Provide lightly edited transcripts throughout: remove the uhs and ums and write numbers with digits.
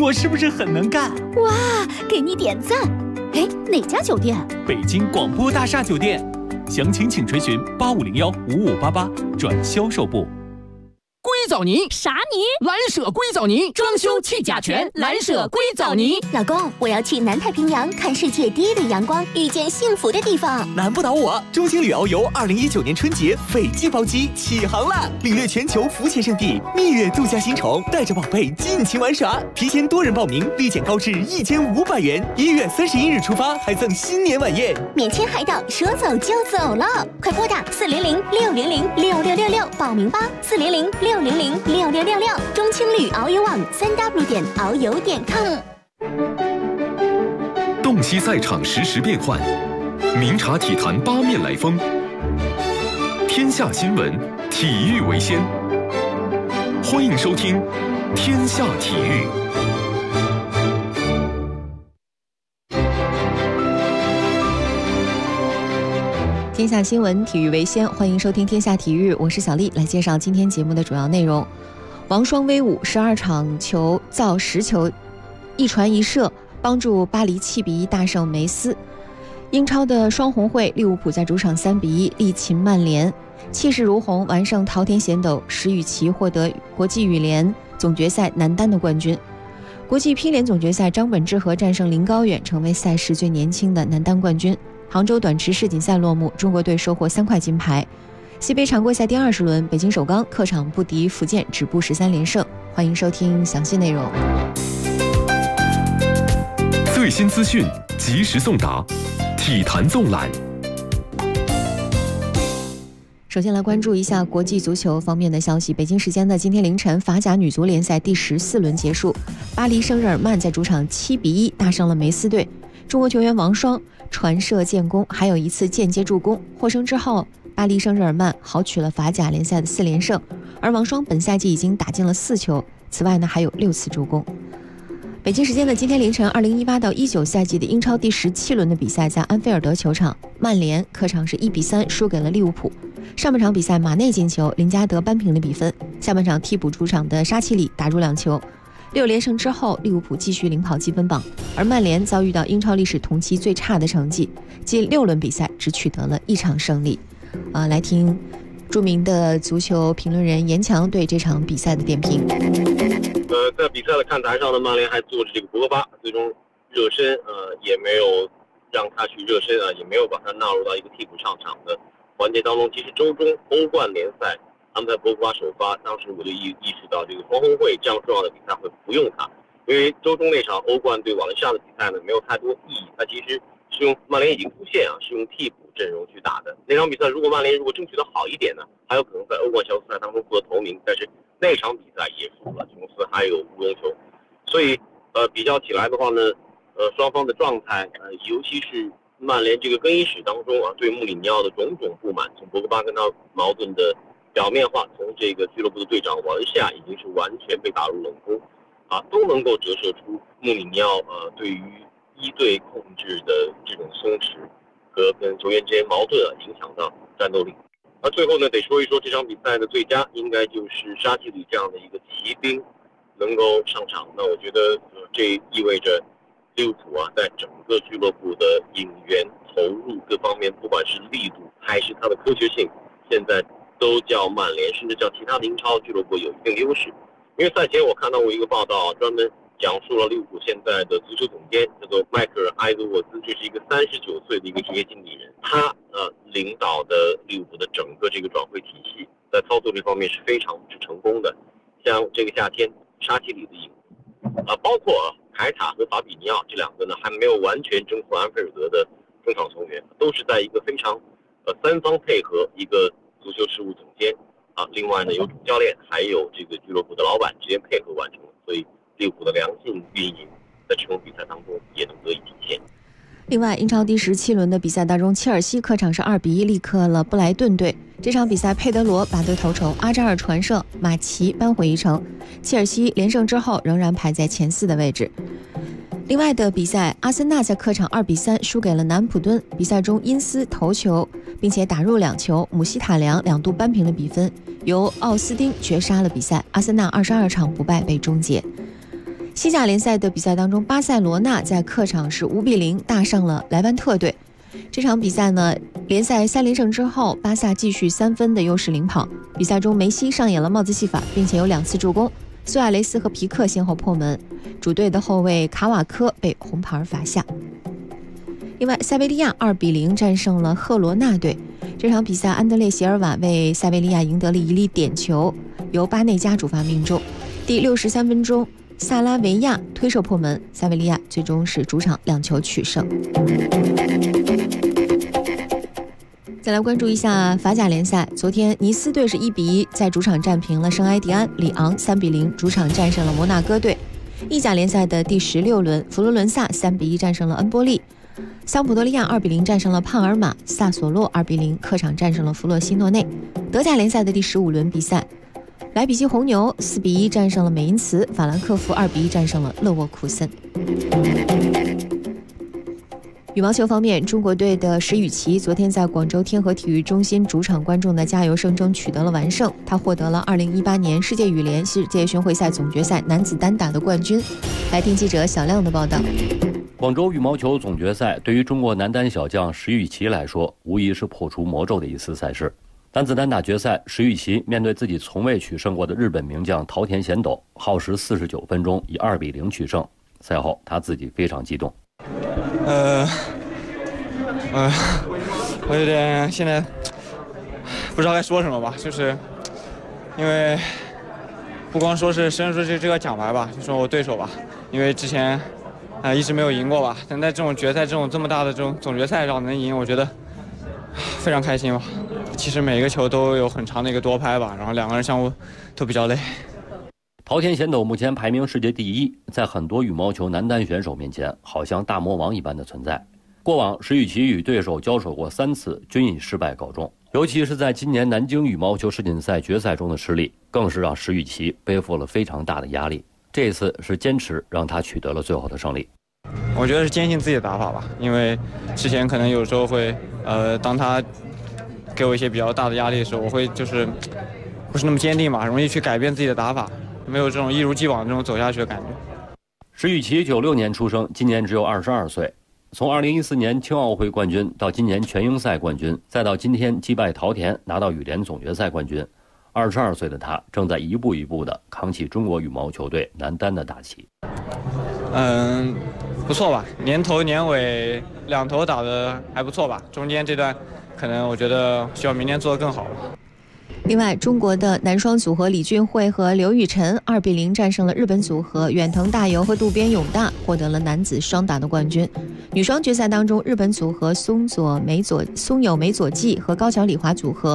我是不是很能干？ 哇，给你点赞！哎，哪家酒店？ 北京广播大厦酒店，详情请垂询8501-5588转销售部。 硅藻泥啥泥？ 蓝舍硅藻泥，装修去甲醛，蓝舍硅藻泥。 老公，我要去南太平洋看世界第一的阳光，遇见幸福的地方。 难不倒我！中青旅遨游2019年春节斐济包机起航啦！领略全球浮潜圣地，蜜月度假新宠，带着宝贝尽情玩耍。提前多人报名，立减高至1500元。1月31日出发，还赠新年晚宴， 免签海岛，说走就走了！快拨打400-600-6666报名吧！400-600-6666，中青旅遨游网3w.遨游.com。 洞悉赛场实时变幻，明察体坛八面来风。天下新闻，体育为先。欢迎收听《天下体育》。 天下新闻，体育为先，欢迎收听《天下体育》，我是小丽，来介绍今天节目的主要内容。王霜威武，12场球造10球，1传1射，帮助巴黎7比1大胜梅斯。英超的双红会，利物浦在主场3比1力擒曼联，气势如虹，完胜滔天贤斗石宇奇，获得国际羽联总决赛男单的冠军。国际乒联总决赛，张本智和战胜林高远，成为赛事最年轻的男单冠军。杭州短池世锦赛落幕，中国队收获3块金牌。西北常规赛第20轮，北京首钢客场不敌福建，止步13连胜。欢迎收听详细内容。 最新资讯，及时送达，体坛纵览。 首先来关注一下国际足球方面的消息。北京时间的今天凌晨，法甲女足联赛第14轮结束，巴黎圣日耳曼在主场7比1大胜了梅斯队。中国球员王霜传射建功，还有一次间接助攻。获胜之后，巴黎圣日耳曼豪取了法甲联赛的4连胜，而王霜本赛季已经打进了4球，此外呢还有6次助攻。北京时间的今天凌晨，2018到19赛季的英超第17轮的比赛在安菲尔德球场，曼联客场是1比3输给了利物浦。上半场比赛马内进球，林加德扳平了比分。下半场替补出场的沙奇里打入2球。6连胜之后，利物浦继续领跑积分榜，而曼联遭遇到英超历史同期最差的成绩，近6轮比赛只取得了1场胜利。来听著名的足球评论人严强对这场比赛的点评。 在比赛的看台上呢，曼联还坐着这个博格巴，最终热身，也没有让他去热身啊，也没有把他纳入到一个替补上场的环节当中。其实周中欧冠联赛安排博格巴首发，当时我就意识到这个双红会这样重要的比赛会不用他，因为周中那场欧冠对瓦伦西亚的比赛呢没有太多意义，他其实是用曼联已经出现啊，是用替补阵容去打的。那场比赛如果曼联争取的好一点呢，还有可能在欧冠小组赛当中获得头名，但是那场比赛也输了，琼斯还有乌龙球，所以比较起来的话呢，双方的状态，尤其是曼联这个更衣室当中啊，对穆里尼奥的种种不满，从博格巴跟他矛盾的表面化，从这个俱乐部的队长瓦伦西亚已经是完全被打入冷宫啊，都能够折射出穆里尼奥对于一队控制的这种松弛和跟球员之间矛盾啊，影响到战斗力。那最后呢，得说一说这场比赛的最佳，应该就是沙奇里这样的一个骑兵能够上场。那我觉得这意味着利物浦啊，在整个俱乐部的引援投入各方面，不管是力度还是它的科学性，现在都较曼联甚至较其他的英超俱乐部有一定优势。因为赛前我看到过一个报道，专门讲述了利物浦现在的足球总监叫做迈克尔·埃德沃兹，这是一个39岁的一个职业经理人，他领导的利物浦的整个这个转会体系，在操作这方面是非常之成功的。像这个夏天沙奇里的引入，包括凯塔和法比尼奥这两个呢，还没有完全征服安菲尔德的中场球员，都是在一个非常三方配合，一个足球事务总监另外呢有主教练还有这个俱乐部的老板之间配合完成，所以利物浦的良性运营在这种比赛当中也能得以体现。 另外，英超第17轮的比赛当中，切尔西客场是2比1力克了布莱顿队。这场比赛，佩德罗拔队头筹，阿扎尔传射，马奇扳回一城。切尔西连胜之后，仍然排在前4的位置。另外的比赛，阿森纳在客场2比3输给了南普敦。比赛中，因斯头球，并且打入2球，姆希塔良2度扳平了比分，由奥斯汀绝杀了比赛。阿森纳22场不败被终结。 西甲联赛的比赛当中，巴塞罗那在客场是5比0大胜了莱万特队。这场比赛呢，联赛3连胜之后，巴萨继续3分的优势领跑。比赛中，梅西上演了帽子戏法，并且有2次助攻，苏亚雷斯和皮克先后破门，主队的后卫卡瓦科被红牌罚下。另外，塞维利亚2比0战胜了赫罗纳队。这场比赛，安德烈席尔瓦为塞维利亚赢得了一粒点球，由巴内加主罚命中。第63分钟，萨拉维亚推射破门，塞维利亚最终是主场2球取胜。再来关注一下法甲联赛，昨天尼斯队是1比1在主场战平了圣埃蒂安，里昂3比0主场战胜了摩纳哥队。意甲联赛的第16轮，佛罗伦萨3比1战胜了恩波利，桑普多利亚2比0战胜了帕尔马，萨索洛2比0客场战胜了弗洛西诺内。德甲联赛的第15轮比赛，莱比锡红牛4比1战胜了美因茨，法兰克福2比1战胜了勒沃库森。羽毛球方面，中国队的石宇奇昨天在广州天河体育中心主场观众的加油声中取得了完胜，他获得了2018年世界羽联世界巡回赛总决赛男子单打的冠军。来听记者小亮的报道。 广州羽毛球总决赛对于中国男单小将石宇奇来说，无疑是破除魔咒的一次赛事。男子单打决赛，石宇奇面对自己从未取胜过的日本名将桃田贤斗，耗时49分钟以2比0取胜。赛后他自己非常激动。 我有点现在不知道该说什么吧，就是因为不光说是伸出这个奖牌吧，就说我对手吧，因为之前一直没有赢过吧，但在这种决赛这么大的这种总决赛上能赢，我觉得非常开心吧。其实每一个球都有很长的一个多拍吧，然后2个人相互都比较累。 桃田贤斗目前排名世界第1，在很多羽毛球男单选手面前，好像大魔王一般的存在。过往石宇奇与对手交手过3次，均以失败告终。尤其是在今年南京羽毛球世锦赛决赛中的失利，更是让石宇奇背负了非常大的压力。这次是坚持让他取得了最后的胜利。 我觉得是坚信自己的打法吧，因为之前可能有时候会当他给我一些比较大的压力的时候，我会就是不是那么坚定嘛，容易去改变自己的打法，没有这种一如既往这种走下去的感觉。 石宇奇96年出生，今年只有22岁。从2014年青奥会冠军到今年全英赛冠军，再到今天击败桃田拿到羽联总决赛冠军，22岁的他正在一步一步地扛起中国羽毛球队男单的大旗。 不错吧，年头年尾2头打得还不错吧，中间这段可能我觉得需要明年做得更好吧。 另外，中国的男双组合李俊慧和刘雨晨2比0战胜了日本组合远藤大由和渡边勇大，获得了男子双打的冠军。女双决赛当中，日本组合松友美佐纪和高桥李华组合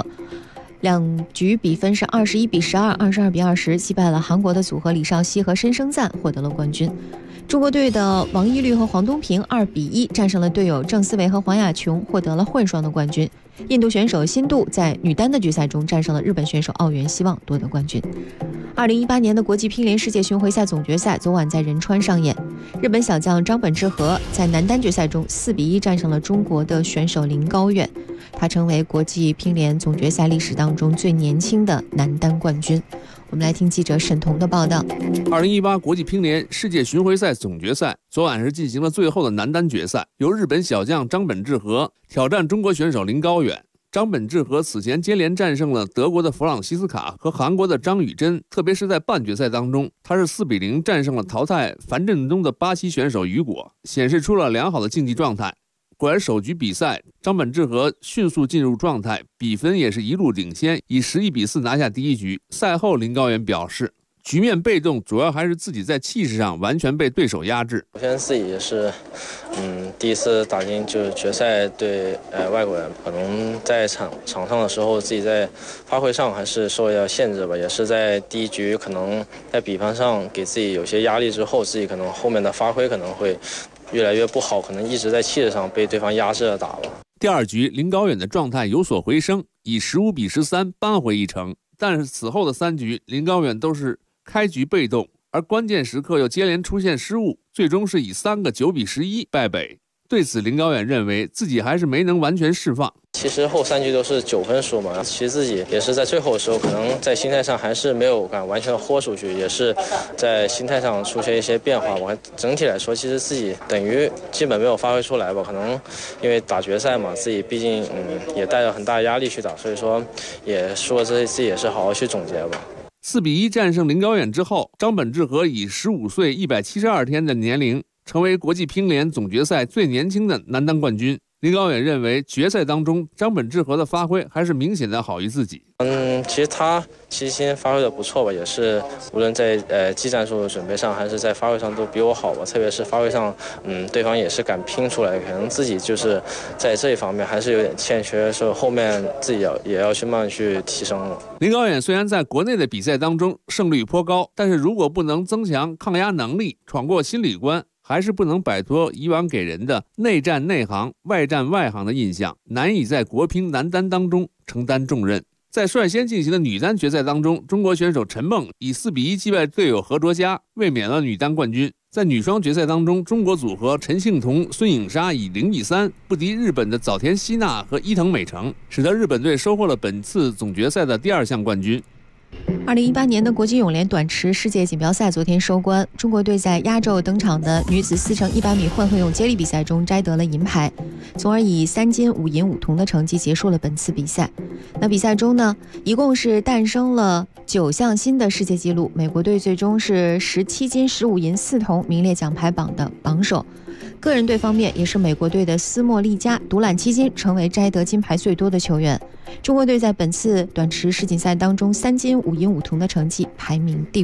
2局比分是21比12、22比20，击败了韩国的组合李绍熙和申生赞，获得了冠军。中国队的王懿律和黄东萍2比1战胜了队友郑思维和黄雅琼，获得了混双的冠军。印度选手辛杜在女单的决赛中战胜了日本选手奥原希望，夺得冠军。2018年的国际乒联世界巡回赛总决赛昨晚在仁川上演，日本小将张本智和在男单决赛中4比1战胜了中国的选手林高远，他成为国际乒联总决赛历史当中最年轻的男单冠军。我们来听记者沈彤的报道。 2018国际乒联世界巡回赛总决赛昨晚是进行了最后的男单决赛，由日本小将张本智和挑战中国选手林高远。张本智和此前接连战胜了德国的弗朗西斯卡和韩国的张雨臻，特别是在半决赛当中，他是4比0战胜了淘汰樊振东的巴西选手雨果，显示出了良好的竞技状态。果然首局比赛，张本智和迅速进入状态，比分也是一路领先，以11比4拿下第一局。赛后林高远表示，局面被动主要还是自己在气势上完全被对手压制。 首先自己也是第一次打进就是决赛对外国人，可能在场上的时候自己在发挥上还是受到限制吧，也是在第一局可能在比分上给自己有些压力之后，自己可能后面的发挥可能会越来越不好，可能一直在气势上被对方压制着打吧。 第二局林高远的状态有所回升，以15比13扳回一城，但是此后的3局林高远都是开局被动，而关键时刻又接连出现失误，最终是以3个9比11败北。对此林高远认为自己还是没能完全释放。 其实后3局都是9分输嘛，其实自己也是在最后的时候，可能在心态上还是没有敢完全的豁出去，也是在心态上出现一些变化。我整体来说，其实自己等于基本没有发挥出来吧，可能因为打决赛嘛，自己毕竟也带着很大压力去打，所以说也说这次也是好好去总结吧。 4比1战胜林高远之后，张本智和以15岁172天的年龄，成为国际乒联总决赛最年轻的男单冠军。林高远认为，决赛当中张本智和的发挥还是明显的好于自己。 其实他今天发挥的不错吧，也是无论在技战术的准备上，还是在发挥上都比我好吧。特别是发挥上，对方也是敢拼出来，可能自己就是在这一方面还是有点欠缺，所以后面自己也要去慢慢去提升了。 林高远虽然在国内的比赛当中胜率颇高，但是如果不能增强抗压能力，闯过心理关，还是不能摆脱以往给人的内战内行、外战外行的印象，难以在国乒男单当中承担重任。在率先进行的女单决赛当中，中国选手陈梦以4比1击败队友何卓佳，卫冕了女单冠军。在女双决赛当中，中国组合陈幸同、孙颖莎以0比3不敌日本的早田希娜和伊藤美诚，使得日本队收获了本次总决赛的第2项冠军。 2018年的国际泳联短池世界锦标赛昨天收官，中国队在压轴登场的女子4×100米混合泳接力比赛中摘得了银牌，从而以3金5银5铜的成绩结束了本次比赛。那比赛中呢，一共是诞生了9项新的世界纪录，美国队最终是17金15银4铜，名列奖牌榜的榜首。个人队方面，也是美国队的斯莫利加独揽7金，成为摘得金牌最多的球员。中国队在本次短池世锦赛当中3金5银5铜的成绩排名第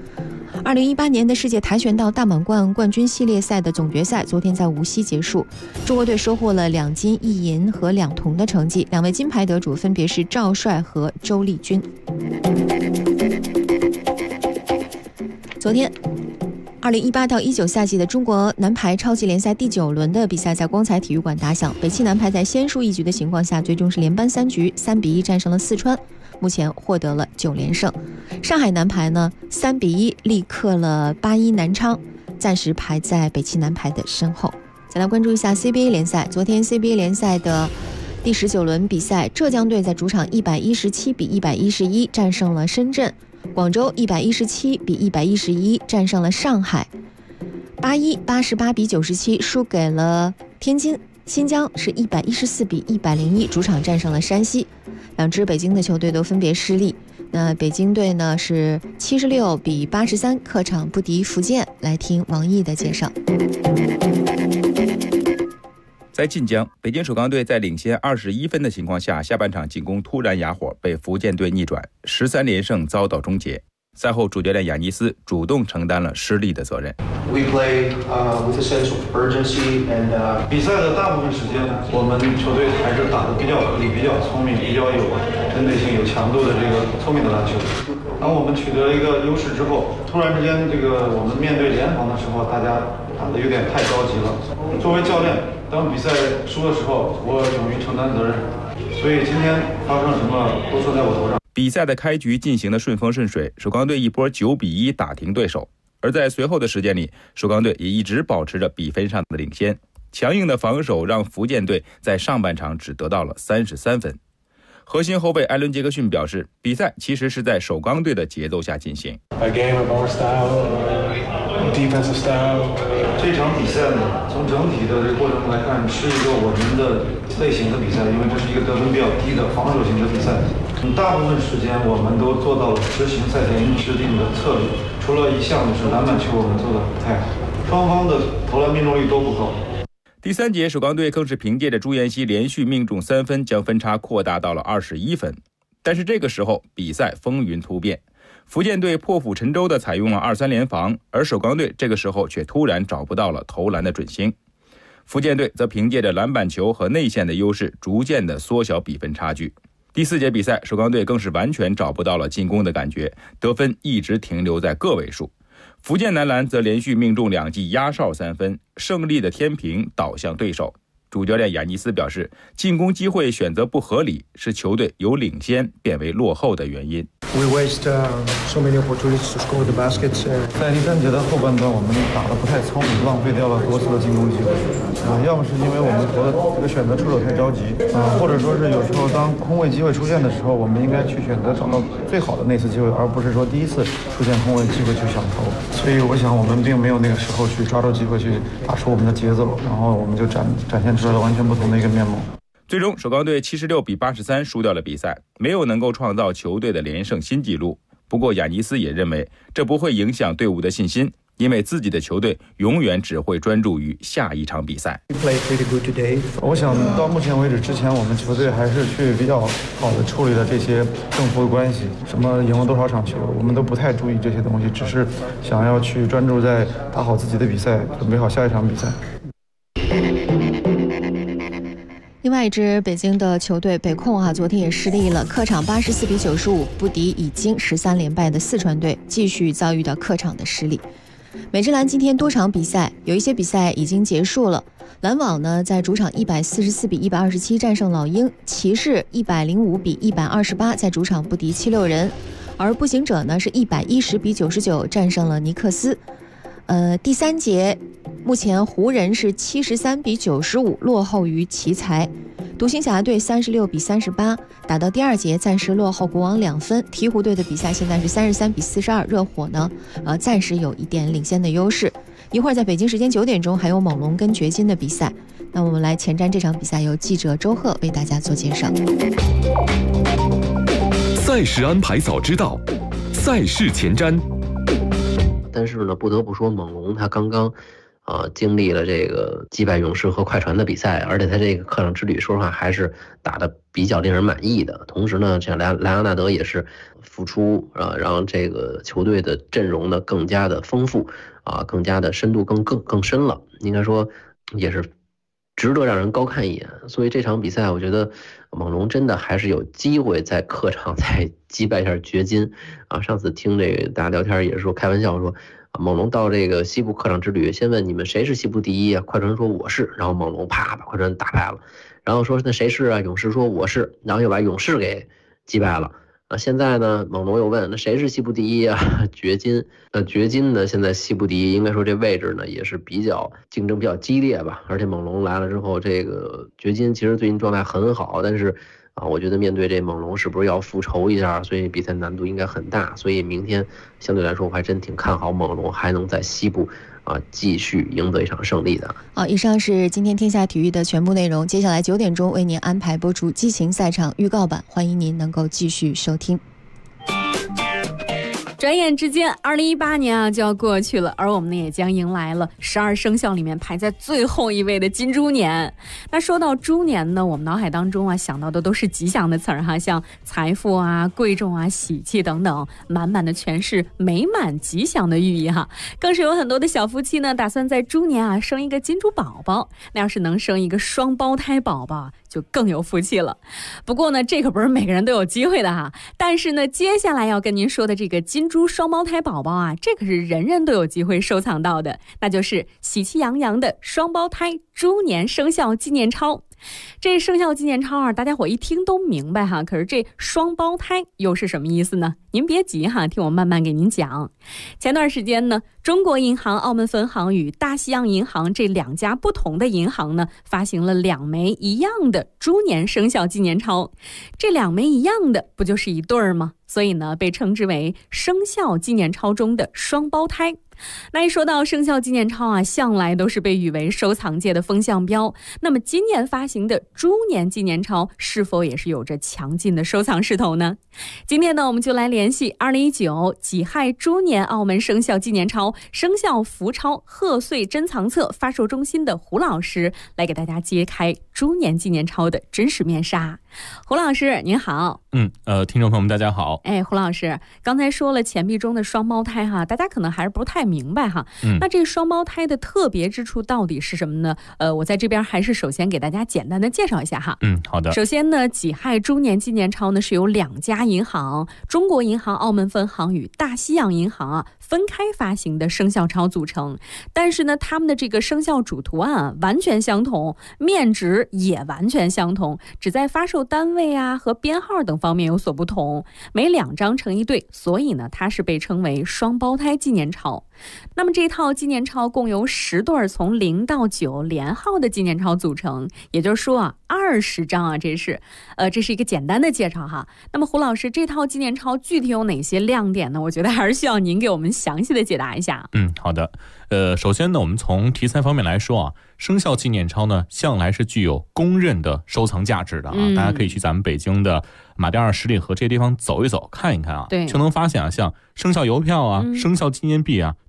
5。2018年的世界跆拳道大满贯冠军系列赛的总决赛昨天在无锡结束，中国队收获了2金1银和2铜的成绩，2位金牌得主分别是赵帅和周丽君。昨天2018到19赛季的中国男排超级联赛第9轮的比赛在光彩体育馆打响，北汽男排在先输1局的情况下，最终是连扳3局，3比1战胜了四川，目前获得了9连胜。上海男排呢3比1力克了81南昌，暂时排在北汽男排的身后。再来关注一下 CBA 联赛，昨天 CBA 联赛的第19轮比赛，浙江队在主场117比111战胜了深圳，广州117比111战胜了上海，81、88比97输给了天津，新疆是114比101主场战胜了山西。2支北京的球队都分别失利，那北京队呢是76比83客场不敌福建。来听王毅的介绍。 在晋江，北京首钢队在领先21分的情况下，下半场进攻突然哑火，被福建队逆转，13连胜遭到终结。赛后，主教练亚尼斯主动承担了失利的责任。 We play with a sense of urgency and 比赛的大部分时间，我们球队还是打得比较合理、比较聪明、比较有针对性、有强度的这个聪明的篮球。当我们取得一个优势之后，突然之间我们面对联防的时候，大家打得有点太着急了。作为教练，当比赛输的时候，我勇于承担责任，所以今天发生了什么都算在我头上。 比赛的开局进行的顺风顺水，首钢队一波9比1打停对手，而在随后的时间里，首钢队也一直保持着比分上的领先。强硬的防守让福建队在上半场只得到了33分。核心后卫艾伦·杰克逊表示，比赛其实是在首钢队的节奏下进行。 这场比赛呢，从整体的这个过程来看，是一个我们的类型的比赛，因为这是一个得分比较低的防守型的比赛。大部分时间我们都做到了执行赛前制定的策略，除了一项就是篮板球，我们做的不太好，双方的投篮命中率都不高。 第3节，首钢队更是凭借着朱彦曦连续命中3分，将分差扩大到了21分。但是这个时候，比赛风云突变，福建队破釜沉舟地采用了2-3联防，而首钢队这个时候却突然找不到了投篮的准星。福建队则凭借着篮板球和内线的优势，逐渐地缩小比分差距。第4节比赛，首钢队更是完全找不到了进攻的感觉，得分一直停留在个位数。福建男篮则连续命中2记压哨3分，胜利的天平倒向对手。 主教练雅尼斯表示，进攻机会选择不合理是球队由领先变为落后的原因。 We waste so many opportunities to score the baskets. 在第3节的后半段，我们打得不太聪明，浪费掉了多次的进攻机会。要么是因为我们这个选择出手太着急，或者说是有时候当空位机会出现的时候，我们应该去选择找到最好的那次机会，而不是说第一次出现空位机会去想投。所以我想我们并没有那个时候去抓住机会去打出我们的节奏，然后我们就展现出来了完全不同的一个面貌。 最终首钢队76比83输掉了比赛，没有能够创造球队的连胜新纪录。不过雅尼斯也认为这不会影响队伍的信心，因为自己的球队永远只会专注于下一场比赛。 我想到目前为止，之前我们球队还是去比较好的处理了这些胜负的关系，什么赢了多少场球，我们都不太注意这些东西，只是想要去专注在打好自己的比赛，准备好下一场比赛。 另外一支北京的球队北控昨天也失利了，客场84比95不敌已经13连败的四川队，继续遭遇到客场的失利。美职篮今天多场比赛，有一些比赛已经结束了。篮网呢在主场144比127战胜老鹰，骑士105比128在主场不敌76人，而步行者呢是110比99战胜了尼克斯。第3节目前湖人是73比95落后于奇才，独行侠队36比38打到第2节暂时落后国王2分，鹈鹕队的比赛现在是33比42，热火呢暂时有一点领先的优势。一会儿在北京时间9点钟还有猛龙跟掘金的比赛，那我们来前瞻这场比赛，由记者周贺为大家做介绍。 赛事安排早知道，赛事前瞻。 但是呢，不得不说，猛龙他刚刚经历了这个击败勇士和快船的比赛，而且他这个客场之旅，说实话还是打得比较令人满意的。同时呢，这莱昂纳德也是复出让这个球队的阵容呢更加的丰富更加的深度更深了，应该说也是值得让人高看一眼。所以这场比赛，我觉得猛龙真的还是有机会在客场再击败一下掘金上次听这个大家聊天也是说开玩笑说，猛龙到这个西部客场之旅，先问你们谁是西部第一啊？快船说我是，然后猛龙啪把快船打败了，然后说那谁是啊？勇士说我是，然后又把勇士给击败了。现在呢，猛龙又问那谁是西部第一啊？掘金。掘金呢现在西部第一，应该说这位置呢也是比较竞争比较激烈吧。而且猛龙来了之后，这个掘金其实最近状态很好，但是我觉得面对这猛龙是不是要复仇一下，所以比赛难度应该很大。所以明天相对来说我还真挺看好猛龙还能在西部继续赢得一场胜利的。 以上是今天天下体育的全部内容，接下来9点钟为您安排播出激情赛场预告版，欢迎您能够继续收听。 转眼之间2018年就要过去了，而我们呢也将迎来了12生肖里面排在最后一位的金猪年。那说到猪年呢，我们脑海当中想到的都是吉祥的词儿像财富贵重喜气等等，满满的全是美满吉祥的寓意更是有很多的小夫妻呢打算在猪年生一个金猪宝宝，那要是能生一个双胞胎宝宝就更有福气了。不过呢，这可不是每个人都有机会的但是呢，接下来要跟您说的这个金猪双胞胎宝宝这可是人人都有机会收藏到的，那就是喜气洋洋的双胞胎猪年生肖纪念钞。这生肖纪念钞大家伙一听都明白可是这双胞胎又是什么意思呢？您别急听我慢慢给您讲。前段时间呢，中国银行澳门分行与大西洋银行这2家不同的银行呢，发行了2枚一样的猪年生肖纪念钞。这2枚一样的不就是一对儿吗？所以呢，被称之为生肖纪念钞中的双胞胎。那一说到生肖纪念钞向来都是被誉为收藏界的风向标。那么今年发行的猪年纪念钞是否也是有着强劲的收藏势头呢？今天呢，我们就来联系2019己亥猪年澳门生肖纪念钞生肖福钞贺岁珍藏册发售中心的胡老师，来给大家揭开猪年纪念钞的真实面纱。胡老师您好。 听众朋友们大家好。 胡老师刚才说了钱币中的双胞胎哈，大家可能还是不太明白哈。那这双胞胎的特别之处到底是什么呢？我在这边还是首先给大家简单的介绍一下哈。 好的。 首先呢，己亥猪年纪念钞呢是由2家银行，中国银行澳门分行与大西洋银行分开发行的生肖钞组成，但是呢，他们的这个生肖主图案完全相同，面值也完全相同，只在发售单位和编号等方面有所不同，每2张成一对，所以呢，它是被称为双胞胎纪念钞。那么这套纪念钞共由10对从0到9连号的纪念钞组成，也就是说20张这是一个简单的介绍哈。那么胡老师，这套纪念钞具体有哪些亮点呢？我觉得还是需要您给我们详细的解答一下。 好的。首先呢，我们从题材方面来说生肖纪念钞呢，向来是具有公认的收藏价值的大家可以去咱们北京的马甸二十里河这些地方走一走，看一看就能发现像生肖邮票生肖纪念币